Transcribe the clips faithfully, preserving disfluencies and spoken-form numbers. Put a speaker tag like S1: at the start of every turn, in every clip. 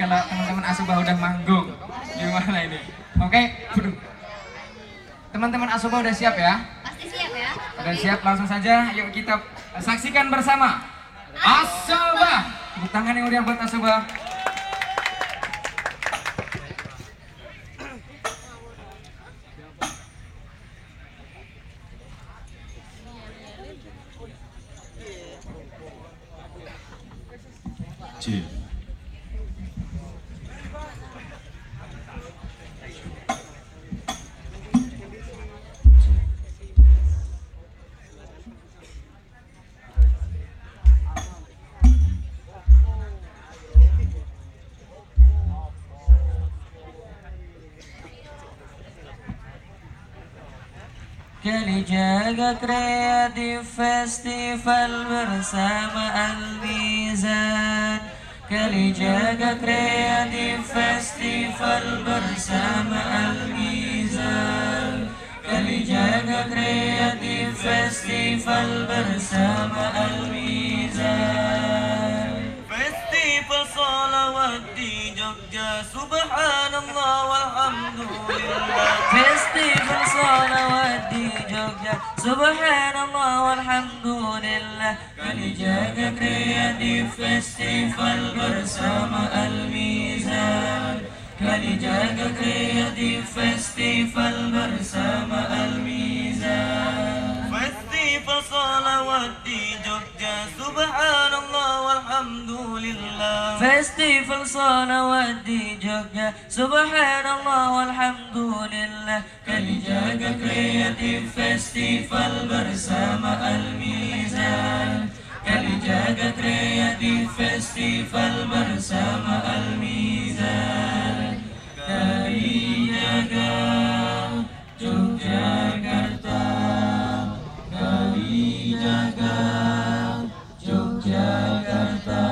S1: kalau teman-teman Asubah udah manggung. Gimana ini? Oke, teman-teman Asubah udah siap ya?
S2: Pasti siap ya.
S1: Udah siap, langsung saja yuk kita saksikan bersama Asubah. Tepuk tangan yang udah buat Asubah.
S3: C.
S4: Kali jaga kreatif festival bersama Al-Mizan. Kali jaga kreatif festival bersama Al-Mizan. Kali jaga kreatif festival bersama Al-Mizan. Festival salawat di Jogja, subhanallah walhamdulillah. Festival salawat di Jogja, subhanallah walhamdulillah. Kali jaga kreatif festival bersama Al-Mizan. Kali jaga kreatif festival bersama Al-Mizan. Festival salawat di Jogja, subhanallah walhamdulillah. Festival salawat di Jogja, subhanallah walhamdulillah. Kali jaga kreatif festival bersama Al-Mizan. Kali jaga kreatif festival bersama Al-Mizan. Kali jaga Yogyakarta, kali jaga Yogyakarta.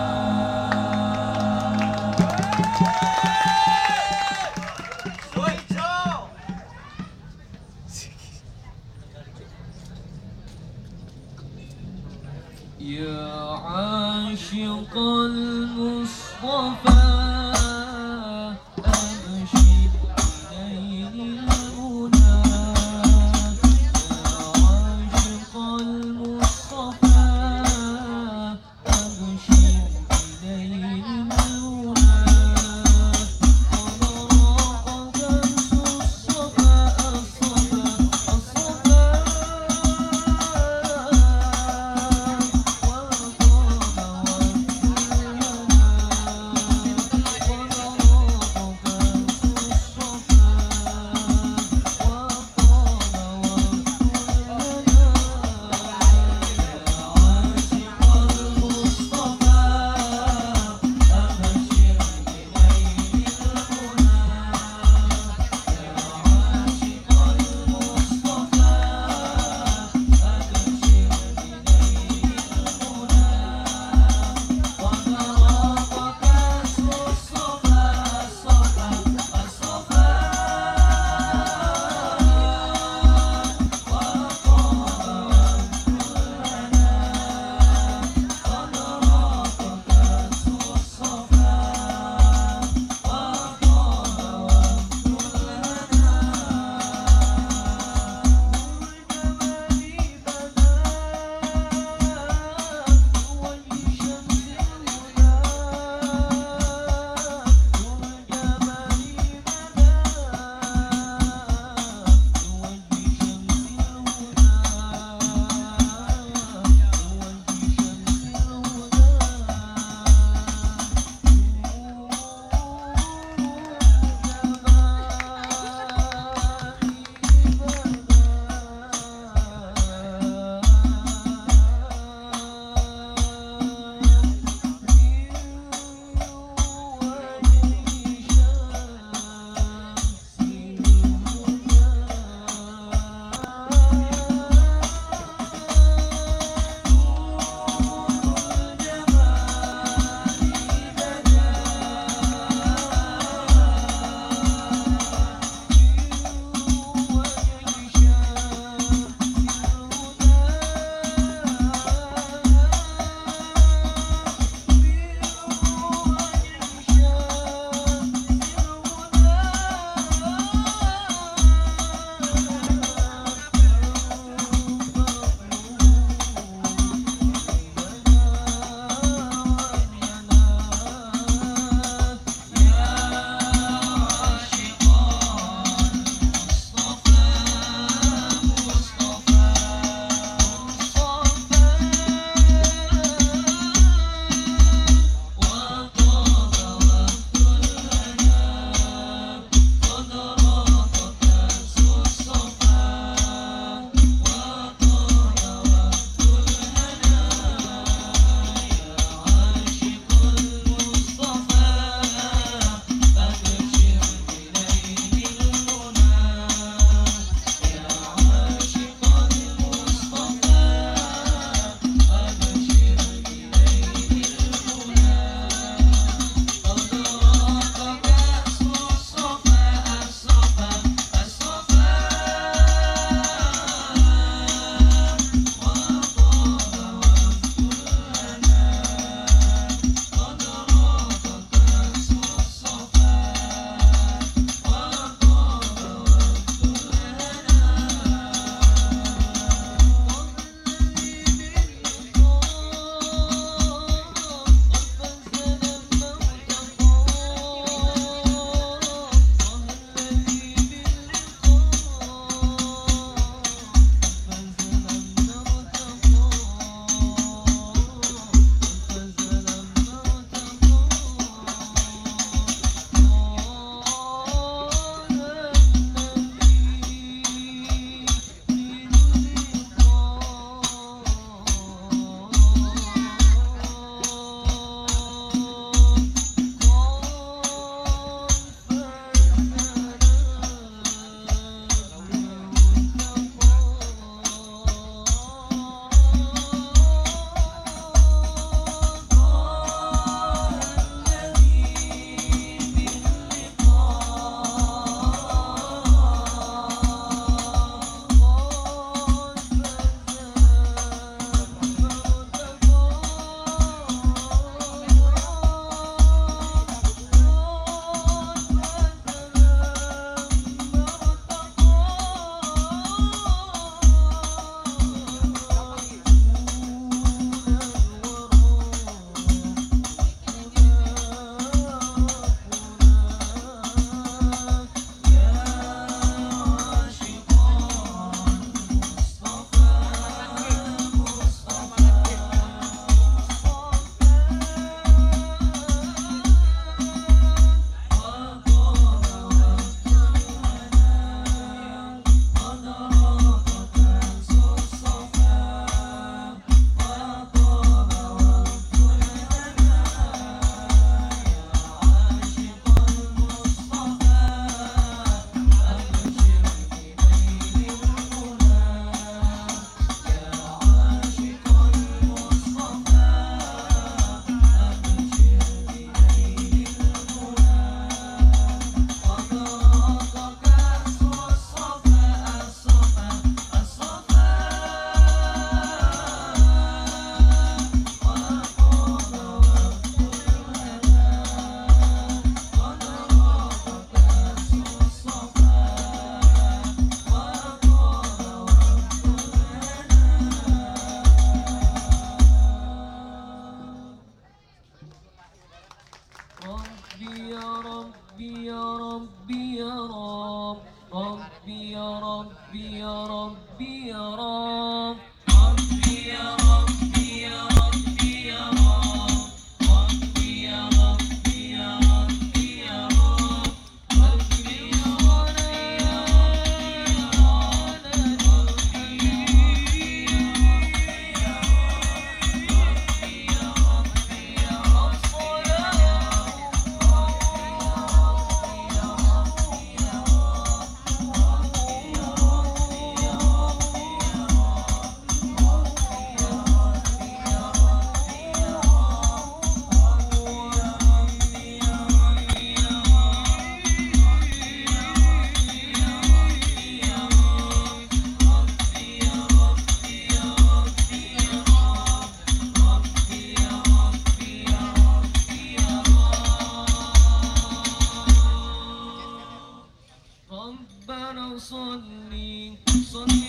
S4: يا عاشق المصطفى أبشر بنيل المنى. يا عاشق المصطفى أبشر بنيل المنى. ونراق درس الصفا الصفا الصفا. وطاب يا ربي يا ربي يا رب ربي يا ربي يا ربي يا رب ربي يا ربي يا ربي يا رب ربي يا ربي يا ربي يا رب ربي يا ربي يا ربنا صلي صلي